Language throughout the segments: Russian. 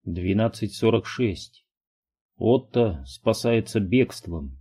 12:46. Отто спасается бегством.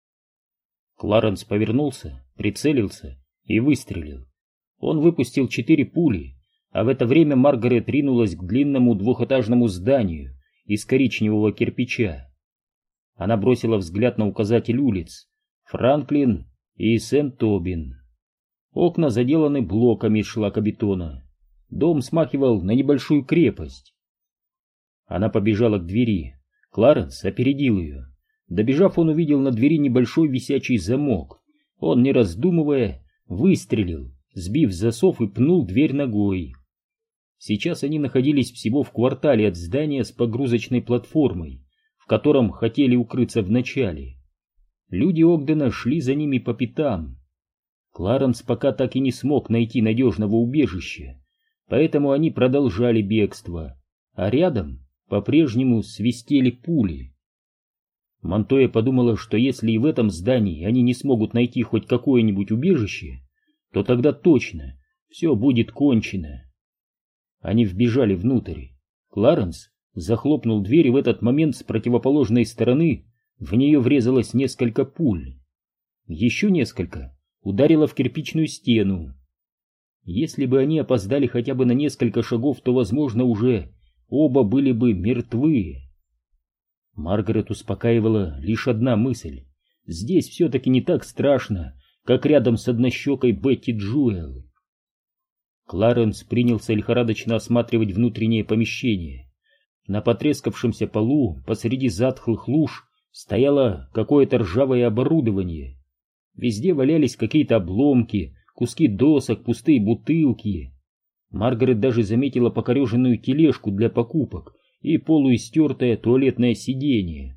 Кларенс повернулся, прицелился и выстрелил. Он выпустил 4 пули, а в это время Маргарет ринулась к длинному двухэтажному зданию из коричневого кирпича. Она бросила взгляд на указатель улиц Франклин и Сент-Тобин. Окна заделаны блоками из шлакобетона. Дом смахивал на небольшую крепость. Она побежала к двери. Кларенс опередил ее. Добежав, он увидел на двери небольшой висячий замок. Он, не раздумывая, выстрелил, сбив засов и пнул дверь ногой. Сейчас они находились всего в квартале от здания с погрузочной платформой, в котором хотели укрыться вначале. Люди Огдена шли за ними по пятам. Кларенс пока так и не смог найти надежного убежища, поэтому они продолжали бегство, а рядом по-прежнему свистели пули. Монтоя подумала, что если и в этом здании они не смогут найти хоть какое-нибудь убежище, то тогда точно все будет кончено. Они вбежали внутрь. Кларенс захлопнул дверь, и в этот момент с противоположной стороны в нее врезалось несколько пуль. Еще несколько ударило в кирпичную стену. Если бы они опоздали хотя бы на несколько шагов, то, возможно, уже оба были бы мертвы. Маргарет успокаивала лишь одна мысль: здесь все-таки не так страшно, как рядом с однощекой Бетти Джуэл. Кларенс принялся лихорадочно осматривать внутреннее помещение. На потрескавшемся полу посреди затхлых луж стояло какое-то ржавое оборудование. Везде валялись какие-то обломки, куски досок, пустые бутылки. Маргарет даже заметила покореженную тележку для покупок и полуистертое туалетное сиденье.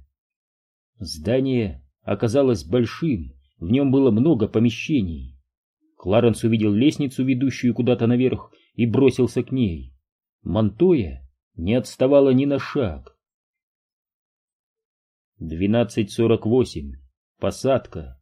Здание оказалось большим, в нем было много помещений. Кларенс увидел лестницу, ведущую куда-то наверх, и бросился к ней. Монтоя не отставала ни на шаг. 12:48. Посадка.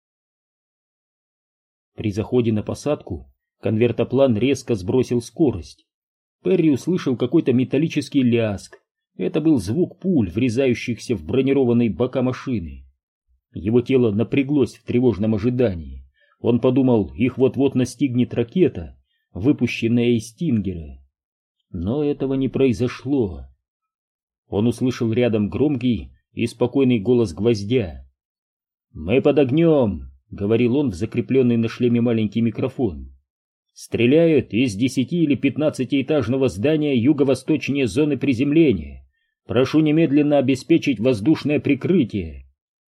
При заходе на посадку конвертоплан резко сбросил скорость. Перри услышал какой-то металлический лязг. Это был звук пуль, врезающихся в бронированные бока машины. Его тело напряглось в тревожном ожидании. Он подумал, их вот-вот настигнет ракета, выпущенная из Стингера. Но этого не произошло. Он услышал рядом громкий и спокойный голос Гвоздя. «Мы под огнем!» — говорил он в закрепленный на шлеме маленький микрофон. «Стреляют из 10 или 15-этажного здания юго-восточнее зоны приземления. Прошу немедленно обеспечить воздушное прикрытие».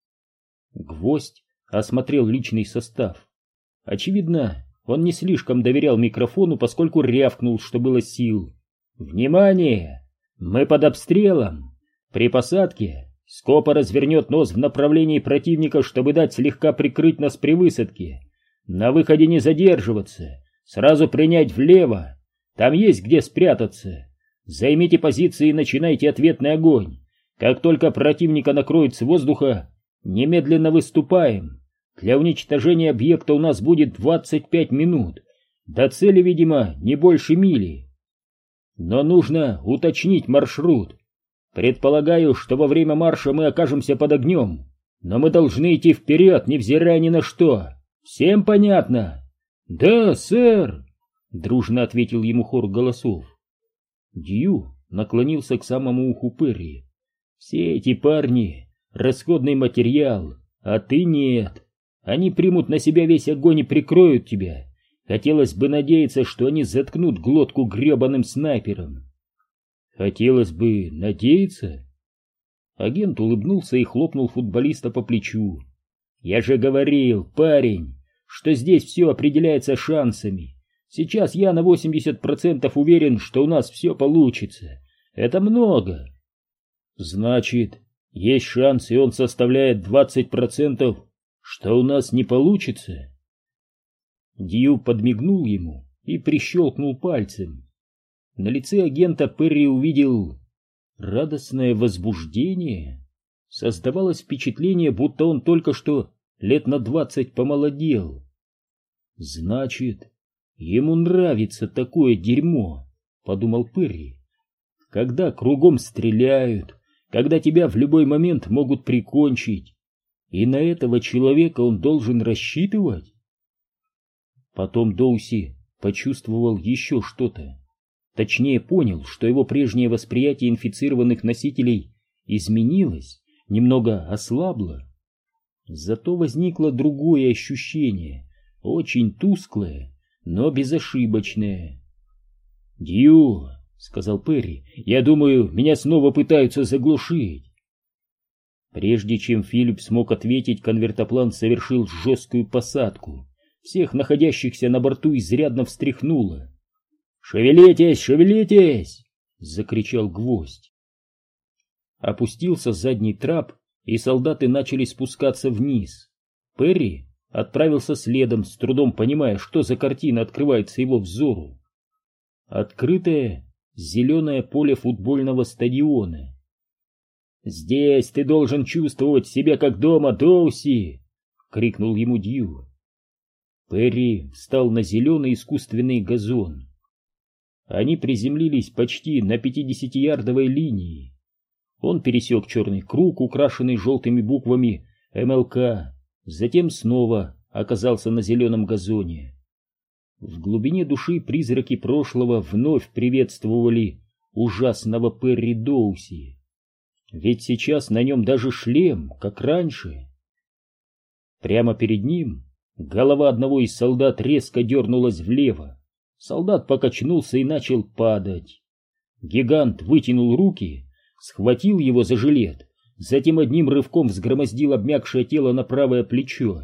Гвоздь осмотрел личный состав. Очевидно, он не слишком доверял микрофону, поскольку рявкнул, что было сил. «Внимание! Мы под обстрелом! При посадке Скопа развернет нос в направлении противника, чтобы дать слегка прикрыть нас при высадке. На выходе не задерживаться, сразу принять влево. Там есть где спрятаться. Займите позиции и начинайте ответный огонь. Как только противника накроет с воздуха, немедленно выступаем. Для уничтожения объекта у нас будет 25 минут. До цели, видимо, не больше мили. Но нужно уточнить маршрут. Предполагаю, что во время марша мы окажемся под огнем, но мы должны идти вперед, невзирая ни на что. Всем понятно?» «Да, сэр!» — дружно ответил ему хор голосов. Дью наклонился к самому уху Перри. «Все эти парни — расходный материал, а ты нет. Они примут на себя весь огонь и прикроют тебя. Хотелось бы надеяться, что они заткнут глотку гребаным снайпером». «Хотелось бы надеяться?» Агент улыбнулся и хлопнул футболиста по плечу. «Я же говорил, парень, что здесь все определяется шансами. Сейчас я на 80% уверен, что у нас все получится. Это много». «Значит, есть шанс, и он составляет 20%, что у нас не получится?» Дью подмигнул ему и прищелкнул пальцем. На лице агента Перри увидел радостное возбуждение. Создавалось впечатление, будто он только что лет на 20 помолодел. «Значит, ему нравится такое дерьмо», — подумал Перри. когда кругом стреляют, когда тебя в любой момент могут прикончить. И на этого человека он должен рассчитывать? Потом Доуси почувствовал еще что-то. Точнее, понял, что его прежнее восприятие инфицированных носителей изменилось, немного ослабло. Зато возникло другое ощущение, очень тусклое, но безошибочное. «Дью», — сказал Перри, — «я думаю, меня снова пытаются заглушить». Прежде чем Филипп смог ответить, конвертоплан совершил жесткую посадку. Всех находящихся на борту изрядно встряхнуло. «Шевелитесь, шевелитесь!» — закричал Гвоздь. Опустился задний трап, и солдаты начали спускаться вниз. Перри отправился следом, с трудом понимая, что за картина открывается его взору. Открытое зеленое поле футбольного стадиона. «Здесь ты должен чувствовать себя как дома, Доуси!» — крикнул ему Дью. Перри встал на зеленый искусственный газон. Они приземлились почти на 50-ярдовой линии. Он пересек черный круг, украшенный желтыми буквами МЛК, затем снова оказался на зеленом газоне. В глубине души призраки прошлого вновь приветствовали ужасного Перри Доуси. Ведь сейчас на нем даже шлем, как раньше. Прямо перед ним голова одного из солдат резко дернулась влево. Солдат покачнулся и начал падать. Гигант вытянул руки, схватил его за жилет, затем одним рывком взгромоздил обмякшее тело на правое плечо.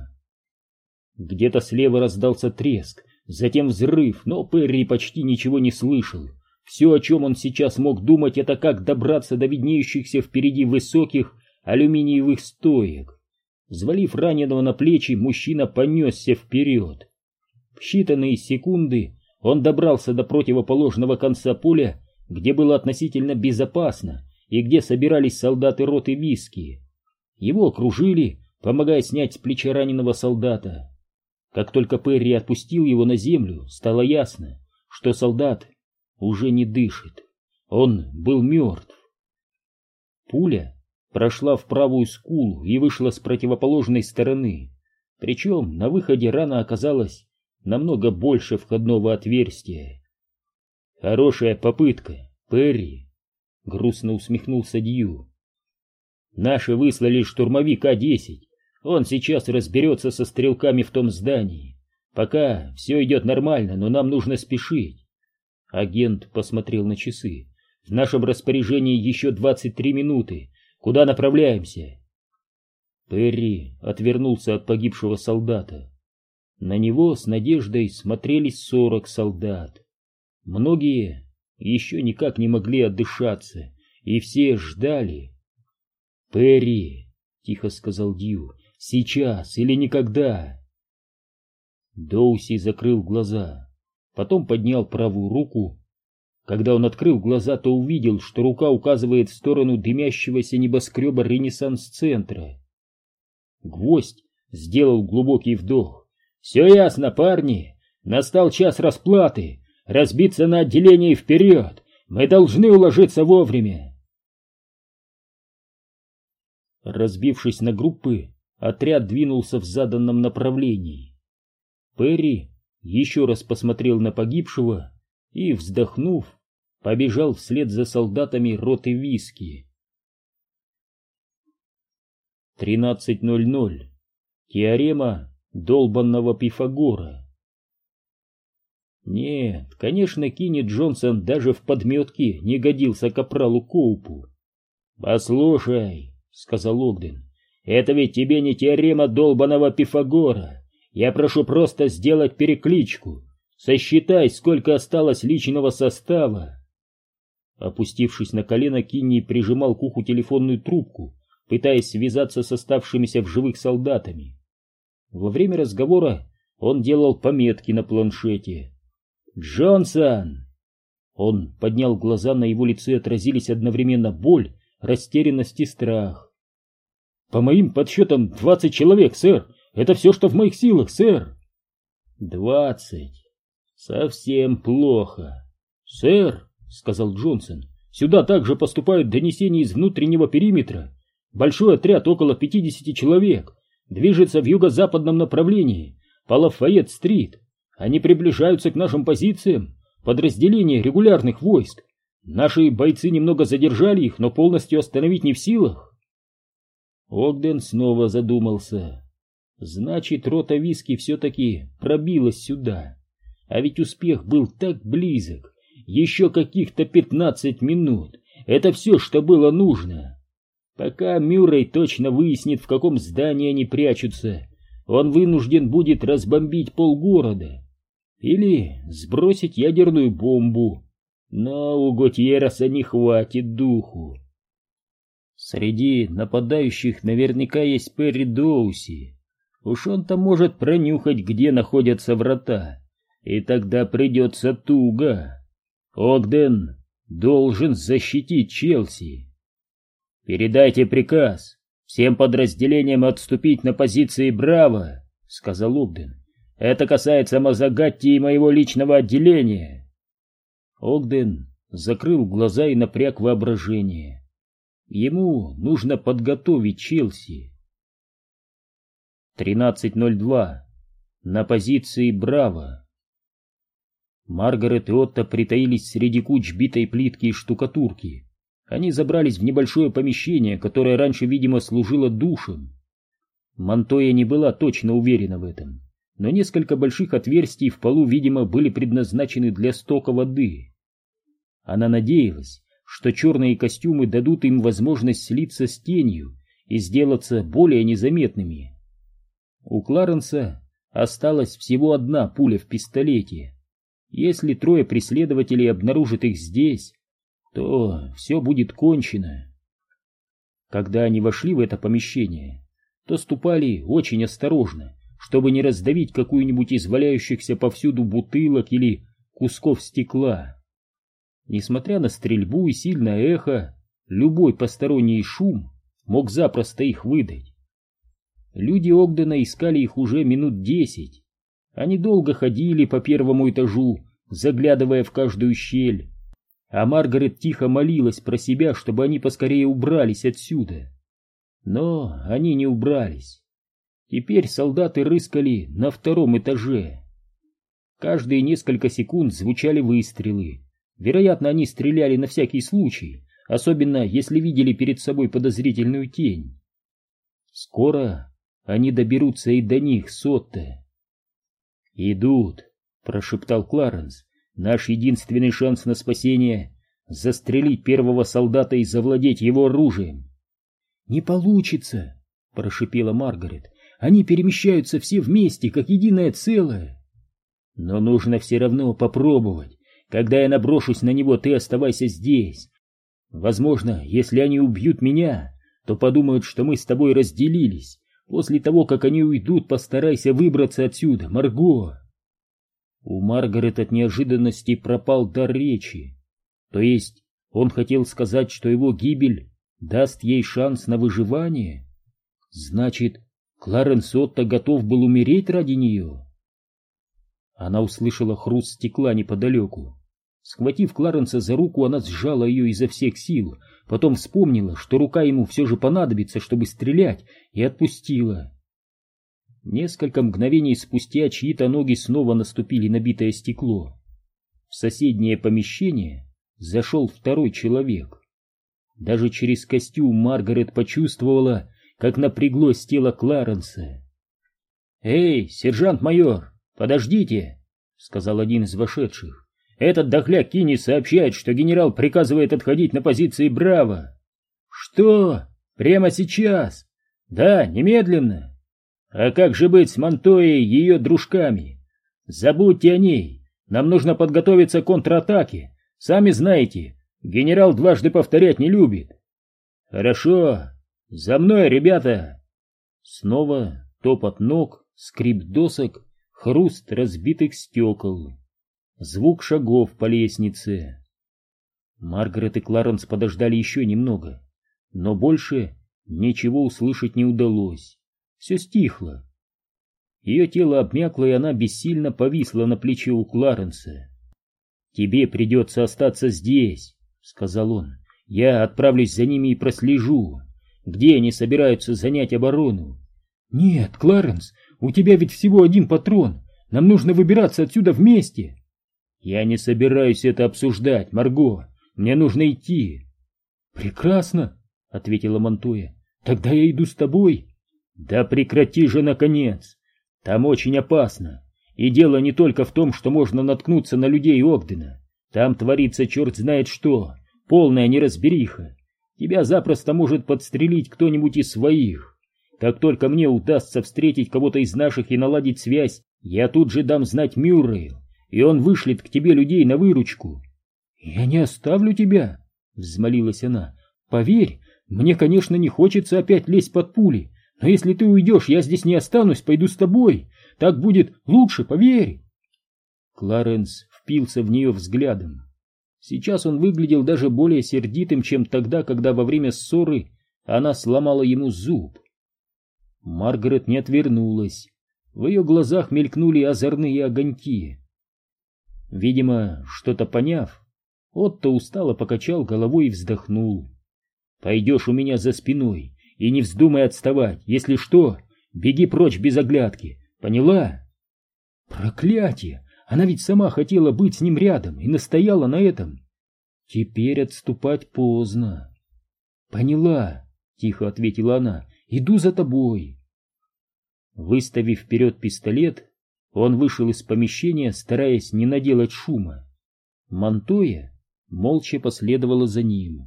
Где-то слева раздался треск, затем взрыв, но Перри почти ничего не слышал. Все, о чем он сейчас мог думать, это как добраться до виднеющихся впереди высоких алюминиевых стоек. Взвалив раненого на плечи, мужчина понесся вперед. В считанные секунды он добрался до противоположного конца поля, где было относительно безопасно и где собирались солдаты роты Виски. Его окружили, помогая снять с плеча раненого солдата. Как только Перри отпустил его на землю, стало ясно, что солдат уже не дышит. Он был мертв. Пуля прошла в правую скулу и вышла с противоположной стороны. Причем на выходе рана оказалась намного больше входного отверстия. «Хорошая попытка, Перри», — грустно усмехнулся Дью. «Наши выслали штурмовик А-10. Он сейчас разберется со стрелками в том здании. Пока все идет нормально, но нам нужно спешить». Агент посмотрел на часы. «В нашем распоряжении еще 23 минуты. Куда направляемся?» Перри отвернулся от погибшего солдата. На него с надеждой смотрели 40 солдат. Многие еще никак не могли отдышаться, и все ждали. «Перри», — тихо сказал Дью, — «сейчас или никогда». Доуси закрыл глаза, потом поднял правую руку. Когда он открыл глаза, то увидел, что рука указывает в сторону дымящегося небоскреба Ренессанс-центра. Гвоздь сделал глубокий вдох. «Все ясно, парни. Настал час расплаты. Разбиться на отделение и вперед. Мы должны уложиться вовремя». Разбившись на группы, отряд двинулся в заданном направлении. Перри еще раз посмотрел на погибшего и, вздохнув, побежал вслед за солдатами роты Виски. 13:00. Теорема долбанного Пифагора. Нет, конечно, Кинни Джонсон даже в подметке не годился капралу Коупу. «Послушай», — сказал Огден, — «это ведь тебе не теорема долбаного Пифагора. Я прошу просто сделать перекличку. Сосчитай, сколько осталось личного состава». Опустившись на колено, Кинни прижимал к уху телефонную трубку, пытаясь связаться с оставшимися в живых солдатами. Во время разговора он делал пометки на планшете. «Джонсон!» Он поднял глаза, на его лице отразились одновременно боль, растерянность и страх. «По моим подсчетам, 20 человек, сэр. Это все, что в моих силах, сэр». 20. Совсем плохо. «Сэр», — сказал Джонсон, Сюда также поступают донесения из внутреннего периметра. Большой отряд, около 50 человек, движется в юго-западном направлении, по Лафайет-стрит. Они приближаются к нашим позициям, подразделения регулярных войск. Наши бойцы немного задержали их, но полностью остановить не в силах. Огден снова задумался. Значит, рота Виски все-таки пробилась сюда. А ведь успех был так близок. Еще каких-то 15 минут. Это все, что было нужно. Пока Мюррей точно выяснит, в каком здании они прячутся, он вынужден будет разбомбить полгорода. Или сбросить ядерную бомбу. Но у Готьереса не хватит духу. Среди нападающих наверняка есть Перри Доуси. Уж он-то может пронюхать, где находятся врата. И тогда придется туго. Огден должен защитить Челси. «Передайте приказ всем подразделениям отступить на позиции Браво», — сказал Огден. «Это касается Мазагатти и моего личного отделения». Огден закрыл глаза и напряг воображение. Ему нужно подготовить Челси. 13:02. На позиции Браво. Маргарет и Отто притаились среди куч битой плитки и штукатурки. Они забрались в небольшое помещение, которое раньше, видимо, служило душем. Монтоя не была точно уверена в этом, но несколько больших отверстий в полу, видимо, были предназначены для стока воды. Она надеялась, что черные костюмы дадут им возможность слиться с тенью и сделаться более незаметными. У Кларенса осталась всего одна пуля в пистолете. Если трое преследователей обнаружат их здесь, то все будет кончено. Когда они вошли в это помещение, то ступали очень осторожно, чтобы не раздавить какую-нибудь из валяющихся повсюду бутылок или кусков стекла. Несмотря на стрельбу и сильное эхо, любой посторонний шум мог запросто их выдать. Люди Огдена искали их уже минут 10. Они долго ходили по первому этажу, заглядывая в каждую щель, а Маргарет тихо молилась про себя, чтобы они поскорее убрались отсюда. Но они не убрались. Теперь солдаты рыскали на втором этаже. Каждые несколько секунд звучали выстрелы. Вероятно, они стреляли на всякий случай, особенно если видели перед собой подозрительную тень. Скоро они доберутся и до них с Отто. «Идут», — прошептал Кларенс. «Наш единственный шанс на спасение — застрелить первого солдата и завладеть его оружием». «Не получится», — прошипела Маргарет. «Они перемещаются все вместе, как единое целое». «Но нужно все равно попробовать. Когда я наброшусь на него, ты оставайся здесь. Возможно, если они убьют меня, то подумают, что мы с тобой разделились. После того, как они уйдут, постарайся выбраться отсюда, Марго». У Маргарет от неожиданности пропал дар речи. То есть он хотел сказать, что его гибель даст ей шанс на выживание? Значит, Кларенс Отто готов был умереть ради нее? Она услышала хруст стекла неподалеку. Схватив Кларенса за руку, она сжала ее изо всех сил, потом вспомнила, что рука ему все же понадобится, чтобы стрелять, и отпустила. Несколько мгновений спустя чьи-то ноги снова наступили на битое стекло. В соседнее помещение зашел второй человек. Даже через костюм Маргарет почувствовала, как напряглось тело Кларенса. «Эй, сержант-майор, подождите!» — сказал один из вошедших. «Этот дохляк Кинни сообщает, что генерал приказывает отходить на позиции Браво». «Что? Прямо сейчас?» «Да, немедленно». «А как же быть с Монтоей и ее дружками? Забудьте о ней. Нам нужно подготовиться к контратаке. Сами знаете, генерал дважды повторять не любит». «Хорошо. За мной, ребята!» Снова топот ног, скрип досок, хруст разбитых стекол. Звук шагов по лестнице. Маргарет и Кларенс подождали еще немного, но больше ничего услышать не удалось. Все стихло. Ее тело обмякло, и она бессильно повисла на плече у Кларенса. «Тебе придется остаться здесь. — сказал он. — Я отправлюсь за ними и прослежу, где они собираются занять оборону. — Нет, Кларенс, у тебя ведь всего один патрон. Нам нужно выбираться отсюда вместе. — Я не собираюсь это обсуждать, Марго. Мне нужно идти. — Прекрасно, — ответила Монтоя. — Тогда я иду с тобой. — Да прекрати же, наконец. Там очень опасно. И дело не только в том, что можно наткнуться на людей Огдена. Там творится черт знает что, полная неразбериха. Тебя запросто может подстрелить кто-нибудь из своих. Как только мне удастся встретить кого-то из наших и наладить связь, я тут же дам знать Мюррею, и он вышлет к тебе людей на выручку. — Я не оставлю тебя, — взмолилась она. — Поверь, мне, конечно, не хочется опять лезть под пули, но если ты уйдешь, я здесь не останусь, пойду с тобой. Так будет лучше, поверь. Кларенс впился в нее взглядом. Сейчас он выглядел даже более сердитым, чем тогда, когда во время ссоры она сломала ему зуб. Маргарет не отвернулась. В ее глазах мелькнули озорные огоньки. Видимо, что-то поняв, Отто устало покачал головой и вздохнул. «Пойдешь у меня за спиной и не вздумай отставать. Если что, беги прочь без оглядки. Поняла?» Проклятие! Она ведь сама хотела быть с ним рядом и настояла на этом. Теперь отступать поздно. «Поняла», — тихо ответила она, — «иду за тобой». Выставив вперед пистолет, он вышел из помещения, стараясь не наделать шума. Монтоя молча последовала за ним.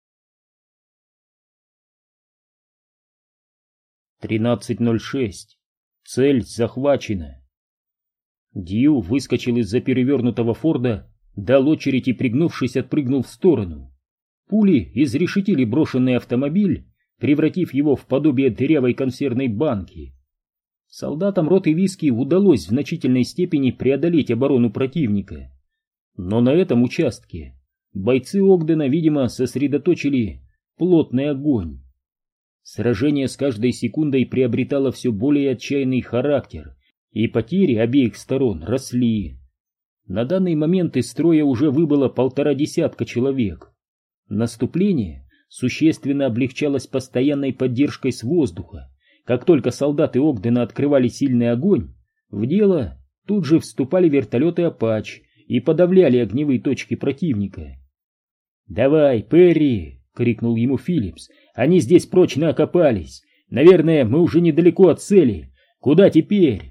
13:06. Цель захвачена. Дью выскочил из-за перевернутого Форда, дал очередь и, пригнувшись, отпрыгнул в сторону. Пули изрешетили брошенный автомобиль, превратив его в подобие дырявой консервной банки. Солдатам роты Виски удалось в значительной степени преодолеть оборону противника. Но на этом участке бойцы Огдена, видимо, сосредоточили плотный огонь. Сражение с каждой секундой приобретало все более отчаянный характер, и потери обеих сторон росли. На данный момент из строя уже выбыло 1,5 человек. Наступление существенно облегчалось постоянной поддержкой с воздуха. Как только солдаты Огдена открывали сильный огонь, в дело тут же вступали вертолеты «Апач» и подавляли огневые точки противника. «Давай, Перри!» — крикнул ему Филлипс. «Они здесь прочно окопались. Наверное, мы уже недалеко от цели. Куда теперь?»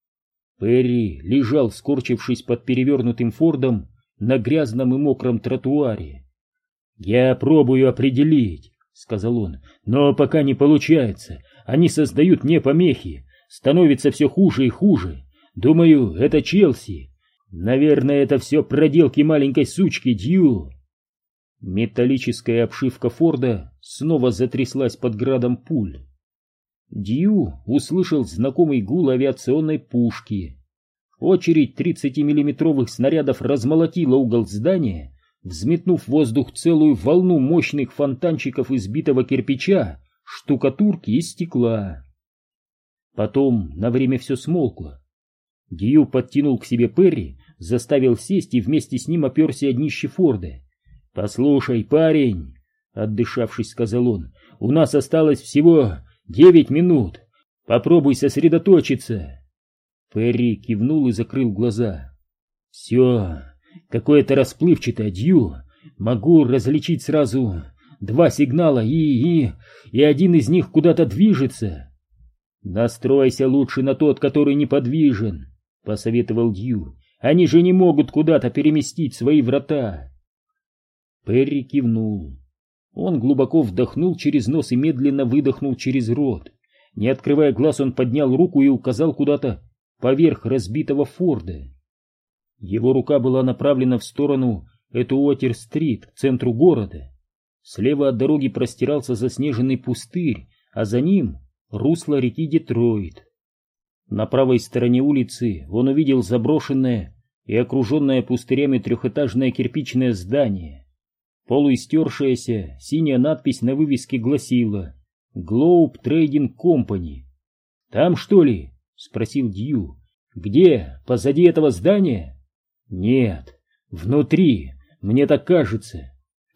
Перри лежал, скорчившись под перевернутым Фордом на грязном и мокром тротуаре. «Я пробую определить», — сказал он, — «но пока не получается. Они создают мне помехи. Становится все хуже и хуже. Думаю, это Челси. Наверное, это все проделки маленькой сучки Дью». Металлическая обшивка Форда снова затряслась под градом пуль. Дью услышал знакомый гул авиационной пушки. Очередь 30-миллиметровых снарядов размолотила угол здания, взметнув в воздух целую волну мощных фонтанчиков из битого кирпича, штукатурки и стекла. Потом на время все смолкло. Дью подтянул к себе Перри, заставил сесть и вместе с ним оперся о днище Форда. «Послушай, парень», — отдышавшись, сказал он, — «у нас осталось всего 9 минут. Попробуй сосредоточиться». Перри кивнул и закрыл глаза. «Все, какое-то расплывчатое, Дью. Могу различить сразу 2 сигнала, и один из них куда-то движется». «Настройся лучше на тот, который неподвижен», — посоветовал Дью. «Они же не могут куда-то переместить свои врата». Перри кивнул. Он глубоко вдохнул через нос и медленно выдохнул через рот. Не открывая глаз, он поднял руку и указал куда-то поверх разбитого Форда. Его рука была направлена в сторону Этуотер-стрит, к центру города. Слева от дороги простирался заснеженный пустырь, а за ним русло реки Детройт. На правой стороне улицы он увидел заброшенное и окруженное пустырями трехэтажное кирпичное здание. Полуистершаяся синяя надпись на вывеске гласила «Globe Trading Company». «Там, что ли?» — спросил Дью. «Где? Позади этого здания?» «Нет, внутри, мне так кажется.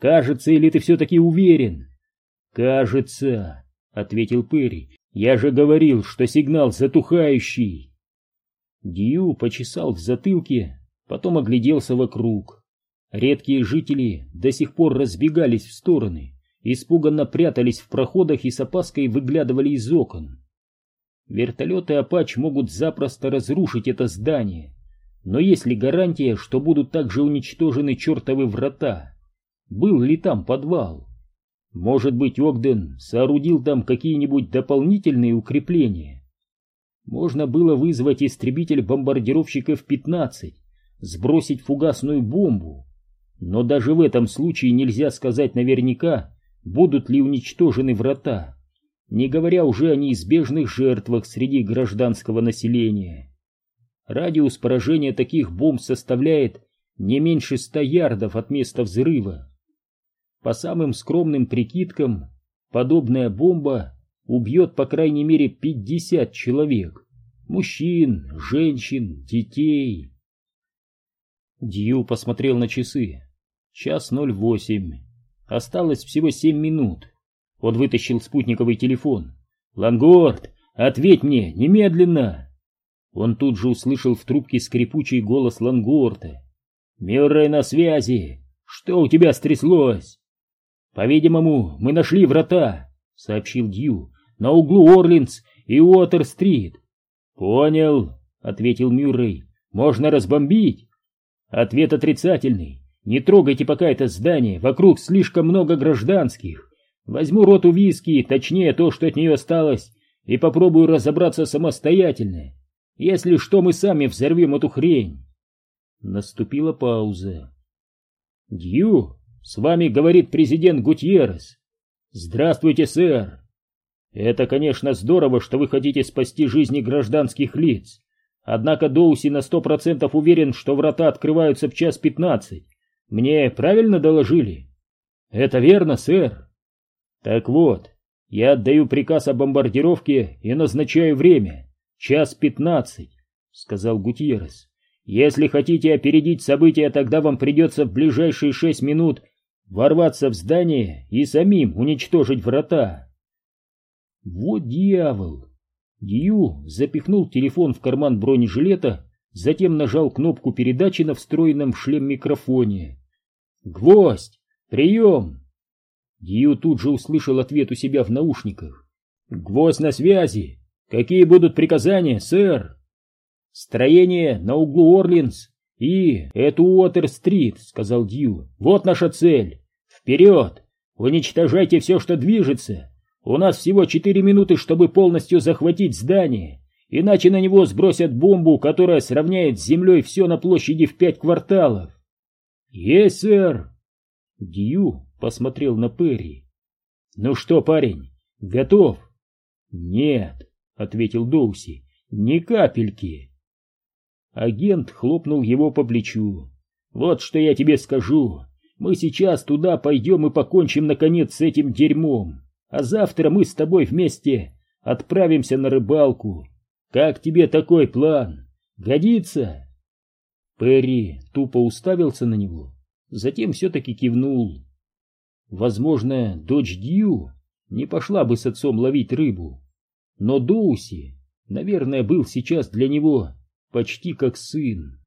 Кажется, или ты все-таки уверен? Кажется, ответил Перри. Я же говорил, что сигнал затухающий. Дью почесал в затылке, потом огляделся вокруг. Редкие жители до сих пор разбегались в стороны, испуганно прятались в проходах и с опаской выглядывали из окон. Вертолеты «Апач» могут запросто разрушить это здание, но есть ли гарантия, что будут также уничтожены чертовы врата? Был ли там подвал? Может быть, Огден соорудил там какие-нибудь дополнительные укрепления? Можно было вызвать истребитель-бомбардировщик F-15, сбросить фугасную бомбу, но даже в этом случае нельзя сказать наверняка, будут ли уничтожены врата, не говоря уже о неизбежных жертвах среди гражданского населения. Радиус поражения таких бомб составляет не меньше 100 ярдов от места взрыва. По самым скромным прикидкам, подобная бомба убьет по крайней мере 50 человек, мужчин, женщин, детей. Дью посмотрел на часы. 1:08. Осталось всего 7 минут. Он вытащил спутниковый телефон. «Лангорд, ответь мне, немедленно!» Он тут же услышал в трубке скрипучий голос Лангорта. «Мюррей на связи! Что у тебя стряслось?» «По-видимому, мы нашли врата», — сообщил Дью, — «на углу Орлинс и Уотер-стрит». «Понял», — ответил Мюррей. «Можно разбомбить?» Ответ отрицательный. «Не трогайте пока это здание, вокруг слишком много гражданских. Возьму роту виски, точнее то, что от нее осталось, и попробую разобраться самостоятельно. Если что, мы сами взорвем эту хрень». Наступила пауза. «Дью, с вами говорит президент Гутьеррес». «Здравствуйте, сэр. Это, конечно, здорово, что вы хотите спасти жизни гражданских лиц. Однако Доуси на 100% уверен, что врата открываются в 1:15. Мне правильно доложили?» «Это верно, сэр». «Так вот, я отдаю приказ о бомбардировке и назначаю время. 1:15», — сказал Гутьеррес. «Если хотите опередить события, тогда вам придется в ближайшие 6 минут ворваться в здание и самим уничтожить врата». Вот дьявол! Дью запихнул телефон в карман бронежилета, затем нажал кнопку передачи на встроенном в шлем микрофоне. «Гвоздь! Прием!» Дью тут же услышал ответ у себя в наушниках. «Гвоздь на связи! Какие будут приказания, сэр?» «Строение на углу Орлинс и эту Уотер-стрит», — сказал Дью. «Вот наша цель! Вперед! Уничтожайте все, что движется! У нас всего 4 минуты, чтобы полностью захватить здание, иначе на него сбросят бомбу, которая сравняет с землей все на площади в 5 кварталов». «Есть, сэр!» Дью посмотрел на Перри. «Ну что, парень, готов?» «Нет», — ответил Доуси, — «ни капельки». Агент хлопнул его по плечу. «Вот что я тебе скажу. Мы сейчас туда пойдем и покончим, наконец, с этим дерьмом. А завтра мы с тобой вместе отправимся на рыбалку. Как тебе такой план? Годится?» Перри тупо уставился на него, затем все-таки кивнул. Возможно, дочь Дью не пошла бы с отцом ловить рыбу, но Доуси, наверное, был сейчас для него почти как сын.